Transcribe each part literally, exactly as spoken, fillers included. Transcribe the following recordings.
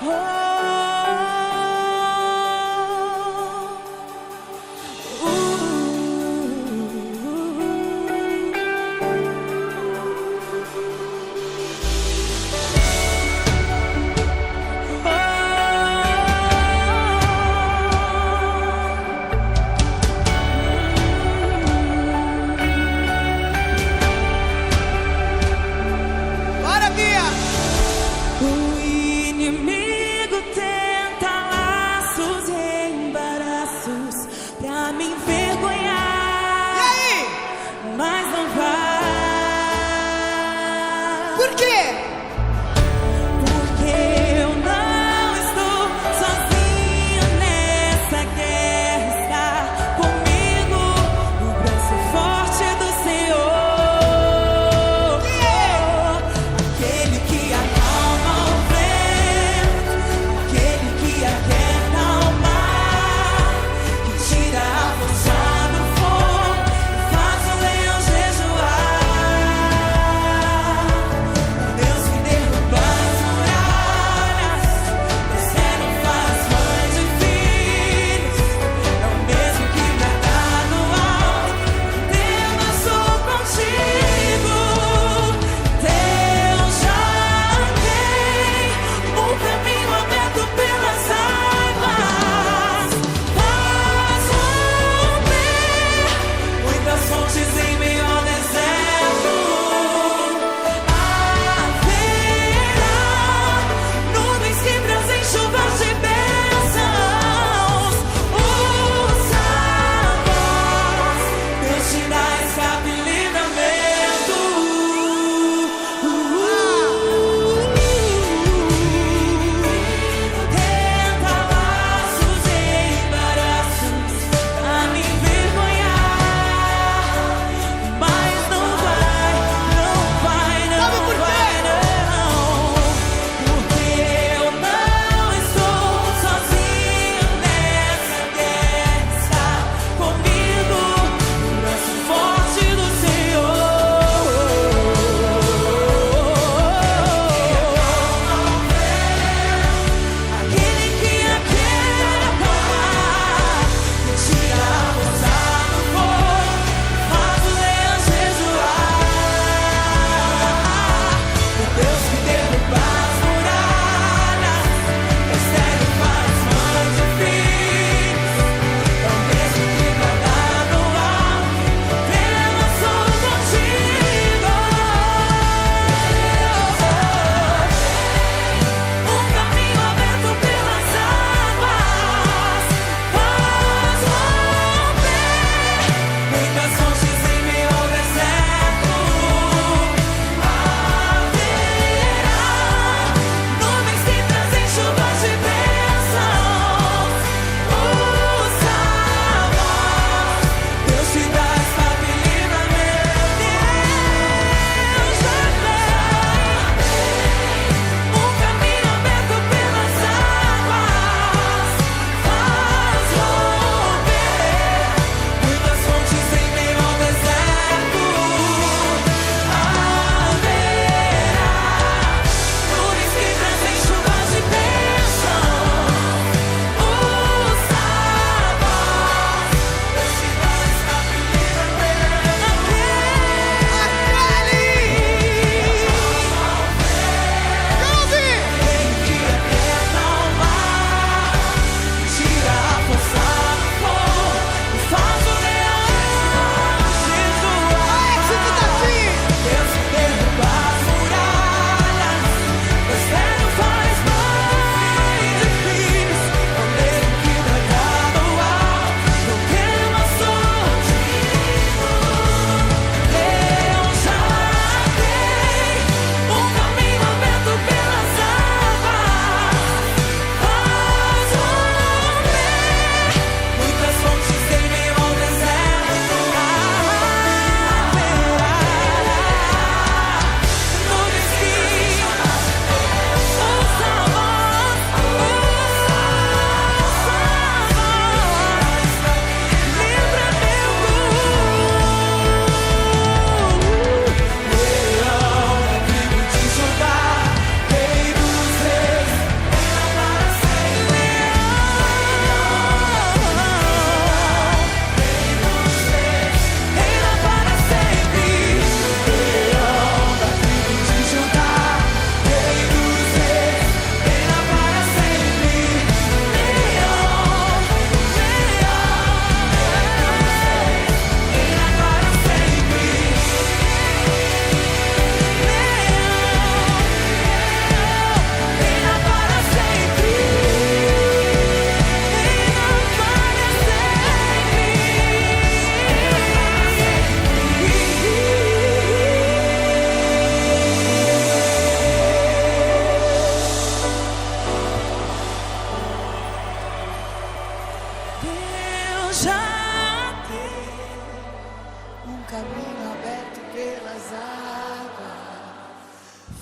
Por quê? Porque eu não estou sozinho nessa guerra. Está comigo o braço forte do Senhor. Aquele que acalma o vento, aquele que aquieta o mar, que tira a força do fogo e faz o leão jejuar. Deus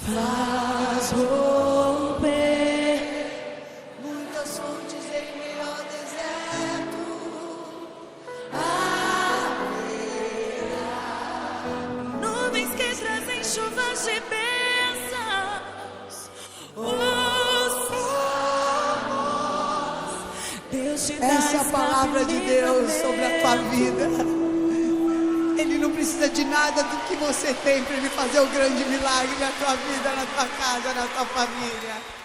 faz romper muitas fontes em meio ao deserto. nuvens que trazem chuvas de bênçãos. Deus te dá Essa é a palavra de Deus sobre a tua vida. Ele não precisa de nada do que você tem para Ele fazer o grande milagre na tua vida, na tua casa, na tua família.